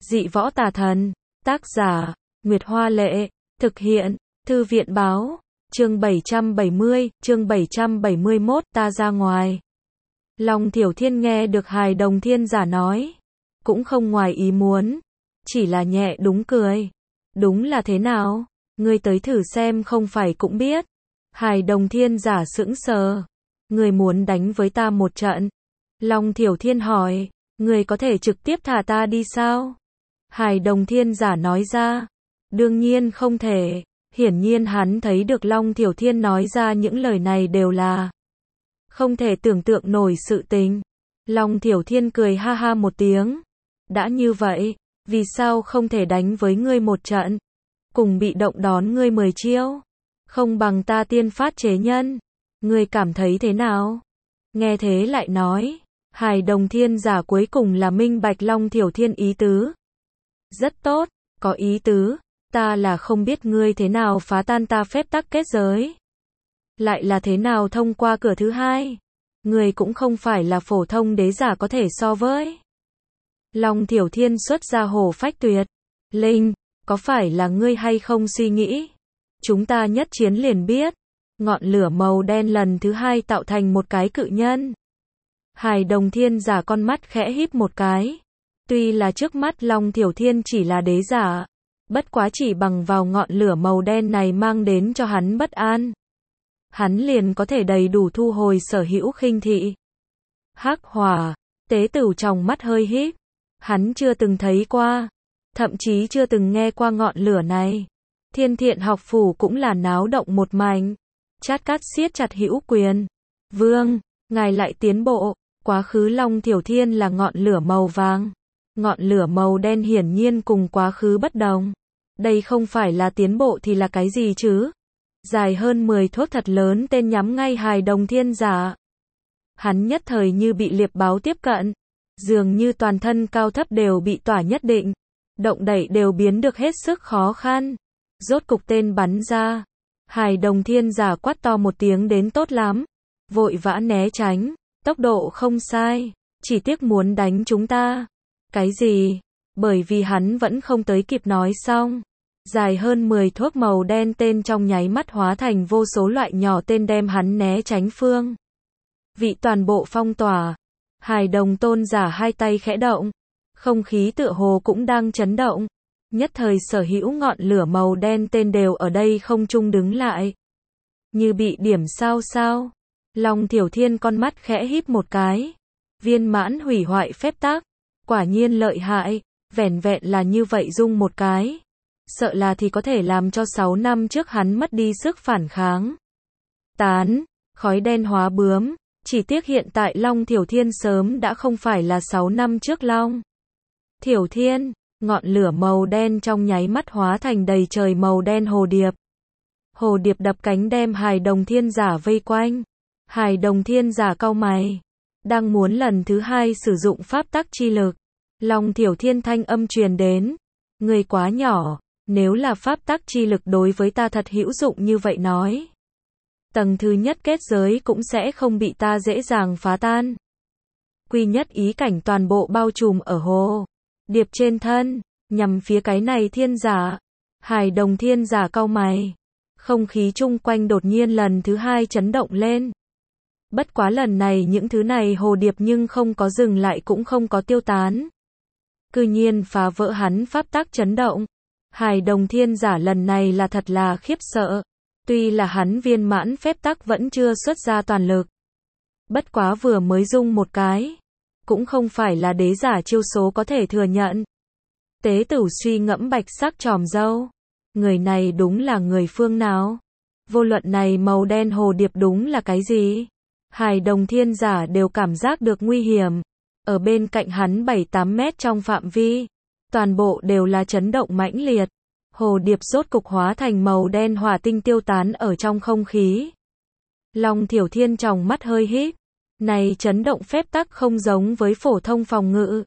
Dị võ tà thần. Tác giả, Nguyệt Hoa Lệ. Thực hiện, Thư viện Báo. Chương 770, chương 771, ta ra ngoài. Long Thiểu Thiên nghe được Hài Đồng Thiên Giả nói. Cũng không ngoài ý muốn. Chỉ là nhẹ đúng cười. Đúng là thế nào? Ngươi tới thử xem không phải cũng biết. Hài Đồng Thiên Giả sững sờ. Ngươi muốn đánh với ta một trận. Long Thiểu Thiên hỏi. Ngươi có thể trực tiếp thả ta đi sao? Hài Đồng Thiên Giả nói ra. Đương nhiên không thể. Hiển nhiên hắn thấy được Long Thiểu Thiên nói ra những lời này đều là không thể tưởng tượng nổi sự tình. Long Thiểu Thiên cười ha ha một tiếng. Đã như vậy, vì sao không thể đánh với ngươi một trận? Cùng bị động đón ngươi 10 chiêu. Không bằng ta tiên phát chế nhân. Ngươi cảm thấy thế nào? Nghe thế lại nói. Hài Đồng Thiên Giả cuối cùng là minh bạch Long Thiểu Thiên ý tứ. Rất tốt, có ý tứ. Ta là không biết ngươi thế nào phá tan ta phép tắc kết giới. Lại là thế nào thông qua cửa thứ hai. Ngươi cũng không phải là phổ thông đế giả có thể so với. Long Thiểu Thiên xuất ra hổ phách tuyệt. Linh, có phải là ngươi hay không suy nghĩ? Chúng ta nhất chiến liền biết. Ngọn lửa màu đen lần thứ hai tạo thành một cái cự nhân. Hài Đồng Thiên Giả con mắt khẽ híp một cái. Tuy là trước mắt Long Thiểu Thiên chỉ là đế giả. Bất quá chỉ bằng vào ngọn lửa màu đen này mang đến cho hắn bất an. Hắn liền có thể đầy đủ thu hồi sở hữu khinh thị. Hắc hỏa, tế tửu trong mắt hơi híp. Hắn chưa từng thấy qua. Thậm chí chưa từng nghe qua ngọn lửa này. Thiên Thiện học phủ cũng là náo động một mảnh. Chát Cát siết chặt hữu quyền. Vương, ngài lại tiến bộ. Quá khứ Long Thiểu Thiên là ngọn lửa màu vàng. Ngọn lửa màu đen hiển nhiên cùng quá khứ bất đồng. Đây không phải là tiến bộ thì là cái gì chứ? Dài hơn 10 thước thật lớn tên nhắm ngay Hài Đồng Thiên Giả. Hắn nhất thời như bị liệp báo tiếp cận. Dường như toàn thân cao thấp đều bị tỏa nhất định. Động đậy đều biến được hết sức khó khăn. Rốt cục tên bắn ra. Hài Đồng Thiên Giả quát to một tiếng đến tốt lắm. Vội vã né tránh. Tốc độ không sai. Chỉ tiếc muốn đánh chúng ta. Cái gì? Bởi vì hắn vẫn không tới kịp nói xong. Dài hơn 10 thước màu đen tên trong nháy mắt hóa thành vô số loại nhỏ tên đem hắn né tránh phương. Vị toàn bộ phong tỏa. Hài Đồng Tôn Giả hai tay khẽ động. Không khí tựa hồ cũng đang chấn động. Nhất thời sở hữu ngọn lửa màu đen tên đều ở đây không trung đứng lại. Như bị điểm sao. Long Thiểu Thiên con mắt khẽ híp một cái. Viên mãn hủy hoại phép tắc. Quả nhiên lợi hại. Vẻn vẹn là như vậy dung một cái. Sợ là thì có thể làm cho 6 năm trước hắn mất đi sức phản kháng. Tán, khói đen hóa bướm. Chỉ tiếc hiện tại Long Thiểu Thiên sớm đã không phải là 6 năm trước Long Thiểu Thiên. Ngọn lửa màu đen trong nháy mắt hóa thành đầy trời màu đen hồ điệp. Hồ điệp đập cánh đem Hài Đồng Thiên Giả vây quanh. Hài Đồng Thiên Giả cau mày. Đang muốn lần thứ hai sử dụng pháp tắc chi lực. Long Thiểu Thiên thanh âm truyền đến. Người quá nhỏ. Nếu là pháp tắc chi lực đối với ta thật hữu dụng như vậy nói. Tầng thứ nhất kết giới cũng sẽ không bị ta dễ dàng phá tan. Quy nhất ý cảnh toàn bộ bao trùm ở hồ điệp trên thân. Nhằm phía cái này thiên giả. Hài Đồng Thiên Giả cau mày. Không khí chung quanh đột nhiên lần thứ hai chấn động lên. Bất quá lần này những thứ này hồ điệp nhưng không có dừng lại cũng không có tiêu tán. Cư nhiên phá vỡ hắn pháp tắc chấn động. Hài Đồng Thiên Giả lần này là thật là khiếp sợ. Tuy là hắn viên mãn phép tắc vẫn chưa xuất ra toàn lực. Bất quá vừa mới dung một cái. Cũng không phải là đế giả chiêu số có thể thừa nhận. Tế Tửu suy ngẫm bạch sắc tròm râu. Người này đúng là người phương nào? Vô luận này màu đen hồ điệp đúng là cái gì? Hài Đồng Thiên Giả đều cảm giác được nguy hiểm. Ở bên cạnh hắn 7-8 mét trong phạm vi. Toàn bộ đều là chấn động mãnh liệt. Hồ điệp rốt cục hóa thành màu đen hỏa tinh tiêu tán ở trong không khí. Long Thiểu Thiên trong mắt hơi híp. Này chấn động phép tắc không giống với phổ thông phòng ngự.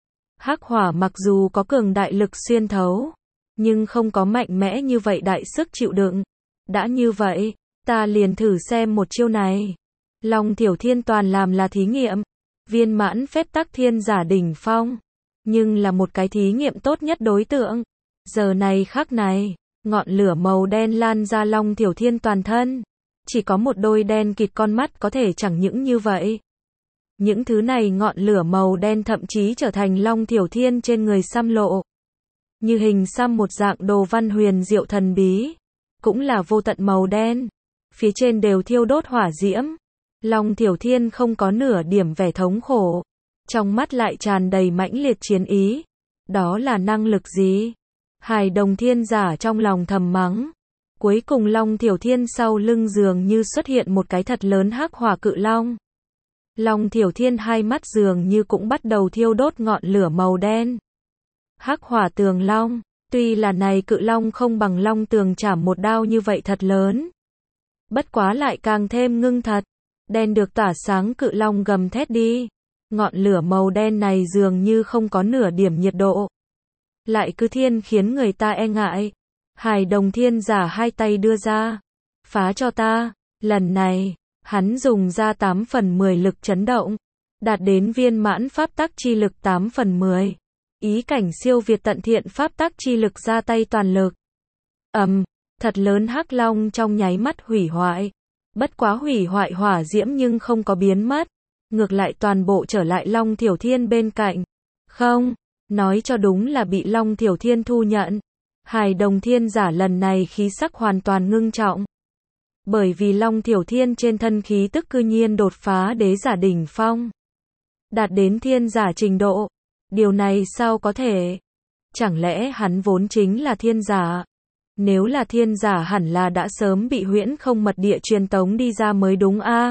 Hắc hỏa mặc dù có cường đại lực xuyên thấu. Nhưng không có mạnh mẽ như vậy đại sức chịu đựng. Đã như vậy, ta liền thử xem một chiêu này. Long Thiểu Thiên toàn làm là thí nghiệm. Viên mãn phép tắc thiên giả đỉnh phong. nhưng là một cái thí nghiệm tốt nhất đối tượng. Giờ này khắc này, ngọn lửa màu đen lan ra Long Tiểu Thiên toàn thân. Chỉ có một đôi đen kịt con mắt có thể chẳng những như vậy. Những thứ này ngọn lửa màu đen thậm chí trở thành Long Tiểu Thiên trên người xăm lộ. Như hình xăm một dạng đồ văn huyền diệu thần bí. Cũng là vô tận màu đen. Phía trên đều thiêu đốt hỏa diễm. Long Tiểu Thiên không có nửa điểm vẻ thống khổ. Trong mắt lại tràn đầy mãnh liệt chiến ý. Đó là năng lực gì? Hải Đồng Thiên giả trong lòng thầm mắng. Cuối cùng Long Tiểu Thiên sau lưng dường như xuất hiện một cái thật lớn hắc hỏa cự long. Long Tiểu Thiên hai mắt dường như cũng bắt đầu thiêu đốt ngọn lửa màu đen. Hắc hỏa tường long, tuy là này cự long không bằng Long Tường Trảm một đao như vậy thật lớn. Bất quá lại càng thêm ngưng thật. Đen được tỏa sáng cự long gầm thét đi. Ngọn lửa màu đen này dường như không có nửa điểm nhiệt độ. Lại cứ thiên khiến người ta e ngại. Hải Đồng Thiên giả hai tay đưa ra. Phá cho ta. Lần này, hắn dùng ra 8/10 lực chấn động. Đạt đến viên mãn pháp tắc chi lực 8/10. Ý cảnh siêu việt tận thiện pháp tắc chi lực ra tay toàn lực. Thật lớn hắc long trong nháy mắt hủy hoại. Bất quá hủy hoại hỏa diễm nhưng không có biến mất. Ngược lại toàn bộ trở lại Long Tiểu Thiên bên cạnh. Không, nói cho đúng là bị Long Tiểu Thiên thu nhận. Hải Đồng Thiên giả lần này khí sắc hoàn toàn ngưng trọng. Bởi vì Long Tiểu Thiên trên thân khí tức cư nhiên đột phá đế giả đỉnh phong. Đạt đến thiên giả trình độ. Điều này sao có thể? Chẳng lẽ hắn vốn chính là thiên giả? Nếu là thiên giả hẳn là đã sớm bị huyễn không mật địa truyền tống đi ra mới đúng a.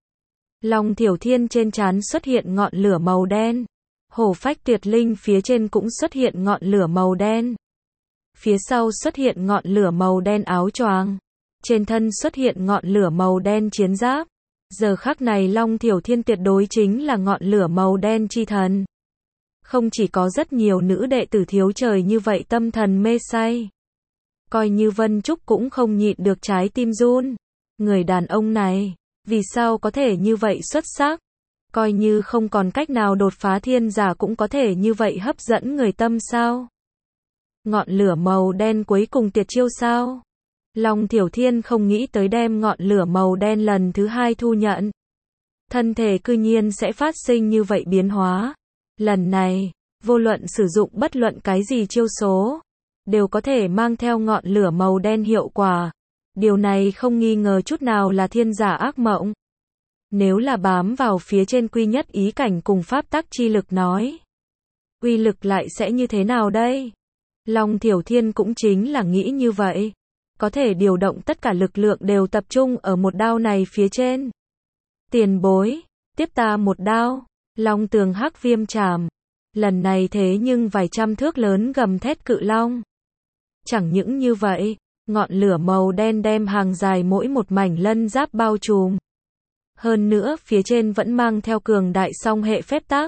Long Tiểu Thiên trên trán xuất hiện ngọn lửa màu đen. Hổ phách tuyệt linh phía trên cũng xuất hiện ngọn lửa màu đen. Phía sau xuất hiện ngọn lửa màu đen áo choàng. Trên thân xuất hiện ngọn lửa màu đen chiến giáp. Giờ khắc này Long Tiểu Thiên tuyệt đối chính là ngọn lửa màu đen chi thần. Không chỉ có rất nhiều nữ đệ tử thiếu trời như vậy tâm thần mê say. Coi như Vân Trúc cũng không nhịn được trái tim run. Người đàn ông này, vì sao có thể như vậy xuất sắc? Coi như không còn cách nào đột phá thiên giả cũng có thể như vậy hấp dẫn người tâm sao? Ngọn lửa màu đen cuối cùng tuyệt chiêu sao? Long Tiểu Thiên không nghĩ tới đem ngọn lửa màu đen lần thứ hai thu nhận. Thân thể cư nhiên sẽ phát sinh như vậy biến hóa. Lần này, vô luận sử dụng bất luận cái gì chiêu số, đều có thể mang theo ngọn lửa màu đen hiệu quả. Điều này không nghi ngờ chút nào là thiên giả ác mộng. Nếu là bám vào phía trên quy nhất ý cảnh cùng pháp tắc chi lực nói, uy lực lại sẽ như thế nào đây? Long Tiểu Thiên cũng chính là nghĩ như vậy. Có thể điều động tất cả lực lượng đều tập trung ở một đao này phía trên. Tiền bối, tiếp ta một đao. Long Tường hắc viêm trảm. Lần này thế nhưng vài trăm thước lớn gầm thét cự long. Chẳng những như vậy, ngọn lửa màu đen đem hàng dài mỗi một mảnh lân giáp bao trùm. Hơn nữa phía trên vẫn mang theo cường đại song hệ phép tắc.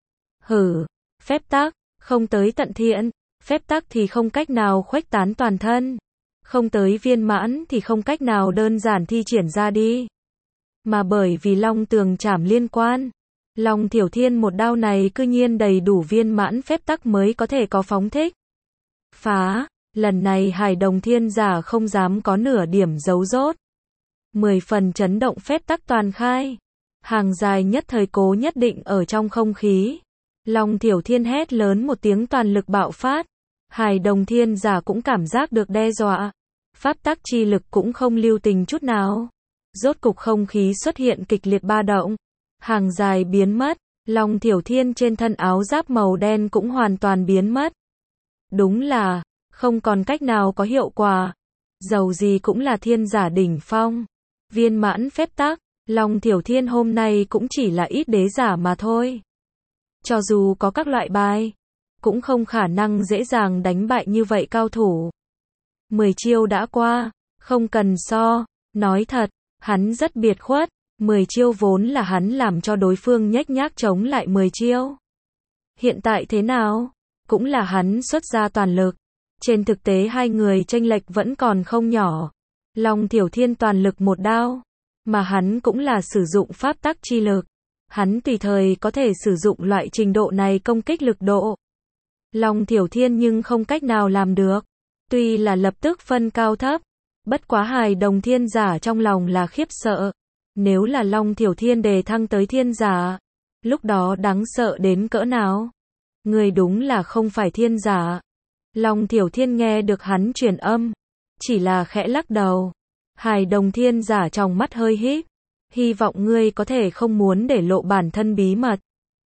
Phép tắc, không tới tận thiện, phép tắc thì không cách nào khuếch tán toàn thân. Không tới viên mãn thì không cách nào đơn giản thi triển ra đi. Mà bởi vì Long Tường Trảm liên quan, Long Tiểu Thiên một đao này cư nhiên đầy đủ viên mãn phép tắc mới có thể có phóng thích. Phá, lần này Hải Đồng Thiên giả không dám có nửa điểm giấu rốt. 10 phần chấn động phép tắc toàn khai. Hàng dài nhất thời cố nhất định ở trong không khí. Long Tiểu Thiên hét lớn một tiếng toàn lực bạo phát. Hải Đồng Thiên giả cũng cảm giác được đe dọa. Pháp tắc chi lực cũng không lưu tình chút nào. Rốt cục không khí xuất hiện kịch liệt ba động. Hàng dài biến mất. Long Tiểu Thiên trên thân áo giáp màu đen cũng hoàn toàn biến mất. Đúng là, không còn cách nào có hiệu quả. Dầu gì cũng là thiên giả đỉnh phong. Viên mãn phép tắc, Long Tiểu Thiên hôm nay cũng chỉ là ít đế giả mà thôi. Cho dù có các loại bài, cũng không khả năng dễ dàng đánh bại như vậy cao thủ. 10 chiêu đã qua, không cần so, nói thật, hắn rất biệt khuất. 10 chiêu vốn là hắn làm cho đối phương nhếch nhác chống lại 10 chiêu. Hiện tại thế nào? Cũng là hắn xuất ra toàn lực. Trên thực tế hai người chênh lệch vẫn còn không nhỏ. Long Tiểu Thiên toàn lực một đao, mà hắn cũng là sử dụng pháp tắc chi lực. Hắn tùy thời có thể sử dụng loại trình độ này công kích lực độ. Long Thiểu Thiên nhưng không cách nào làm được. Tuy là lập tức phân cao thấp, bất quá hài đồng thiên giả trong lòng là khiếp sợ. Nếu là Long Thiểu Thiên đề thăng tới thiên giả, lúc đó đáng sợ đến cỡ nào? Người đúng là không phải thiên giả. Long Thiểu Thiên nghe được hắn truyền âm, chỉ là khẽ lắc đầu. Hài đồng thiên giả trong mắt hơi híp, hy vọng ngươi có thể không muốn để lộ bản thân bí mật.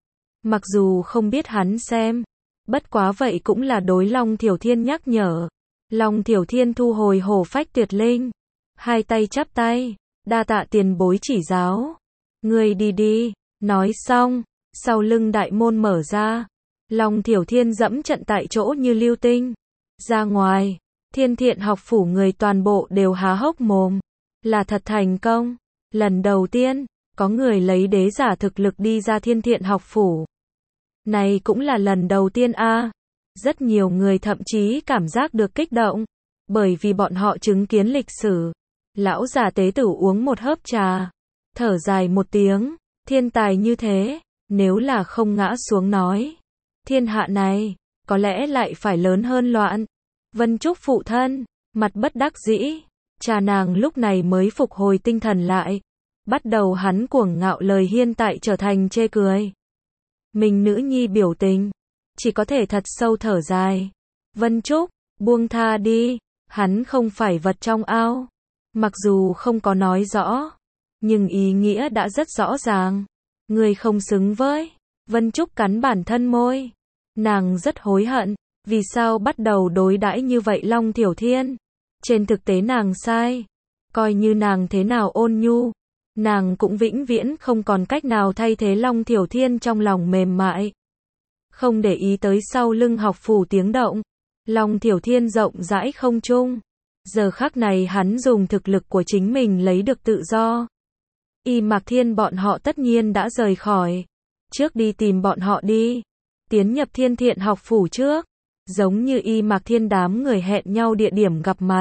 Mặc dù không biết hắn xem, bất quá vậy cũng là đối Long Thiểu Thiên nhắc nhở. Long Thiểu Thiên thu hồi hổ phách tuyệt linh, hai tay chắp tay, đa tạ tiền bối chỉ giáo. Ngươi đi đi, nói xong, sau lưng đại môn mở ra. Long Thiểu Thiên dẫm trận tại chỗ như lưu tinh. Ra ngoài, Thiên Thiện học phủ người toàn bộ đều há hốc mồm. Là thật thành công. Lần đầu tiên, có người lấy đế giả thực lực đi ra Thiên Thiện học phủ. Này cũng là lần đầu tiên a. Rất nhiều người thậm chí cảm giác được kích động, bởi vì bọn họ chứng kiến lịch sử. Lão già tế tử uống một hớp trà, thở dài một tiếng, thiên tài như thế, nếu là không ngã xuống nói, thiên hạ này, có lẽ lại phải lớn hơn loạn. Vân Trúc phụ thân, mặt bất đắc dĩ, cha nàng lúc này mới phục hồi tinh thần lại, bắt đầu hắn cuồng ngạo lời hiên tại trở thành chê cười. Mình nữ nhi biểu tình, chỉ có thể thật sâu thở dài. Vân Trúc, buông tha đi, hắn không phải vật trong ao. Mặc dù không có nói rõ, nhưng ý nghĩa đã rất rõ ràng. Người không xứng với. Vân Trúc cắn bản thân môi. Nàng rất hối hận, vì sao bắt đầu đối đãi như vậy Long Thiểu Thiên. Trên thực tế nàng sai. Coi như nàng thế nào ôn nhu, nàng cũng vĩnh viễn không còn cách nào thay thế Long Thiểu Thiên trong lòng mềm mại. Không để ý tới sau lưng học phủ tiếng động. Long Thiểu Thiên rộng rãi không trung. Giờ khắc này hắn dùng thực lực của chính mình lấy được tự do. Y Mạc Thiên bọn họ tất nhiên đã rời khỏi. Trước đi tìm bọn họ đi. Tiến nhập Thiên Thiện học phủ trước. Giống như Y Mạc Thiên đám người hẹn nhau địa điểm gặp mặt.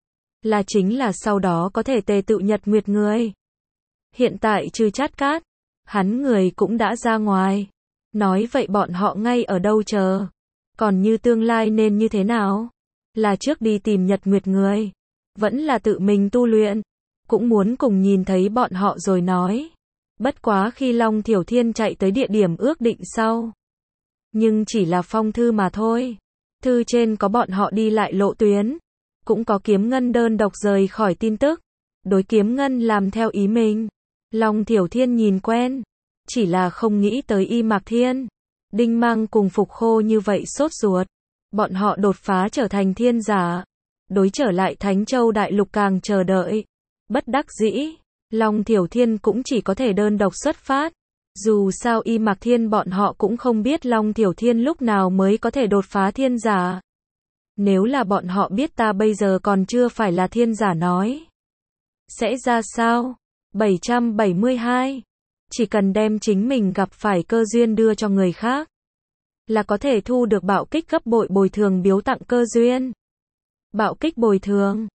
Là chính là sau đó có thể tề tự nhật nguyệt người. Hiện tại trừ Chát Cát, hắn người cũng đã ra ngoài. Nói vậy bọn họ ngay ở đâu chờ. Còn như tương lai nên như thế nào? Là trước đi tìm nhật nguyệt người. Vẫn là tự mình tu luyện. Cũng muốn cùng nhìn thấy bọn họ rồi nói. Bất quá khi Long Thiểu Thiên chạy tới địa điểm ước định sau. Nhưng chỉ là phong thư mà thôi. Thư trên có bọn họ đi lại lộ tuyến. Cũng có Kiếm Ngân đơn độc rời khỏi tin tức. Đối Kiếm Ngân làm theo ý mình. Long Thiểu Thiên nhìn quen. Chỉ là không nghĩ tới Y Mạc Thiên. Đinh Mang cùng Phục Khô như vậy sốt ruột. Bọn họ đột phá trở thành thiên giả. Đối trở lại Thánh Châu Đại Lục càng chờ đợi. Bất đắc dĩ, Long Thiểu Thiên cũng chỉ có thể đơn độc xuất phát. Dù sao Y Mạc Thiên bọn họ cũng không biết Long Thiểu Thiên lúc nào mới có thể đột phá thiên giả. Nếu là bọn họ biết ta bây giờ còn chưa phải là thiên giả nói. Sẽ ra sao? 772. Chỉ cần đem chính mình gặp phải cơ duyên đưa cho người khác. Là có thể thu được bạo kích gấp bội bồi thường biếu tặng cơ duyên. Bạo kích bồi thường.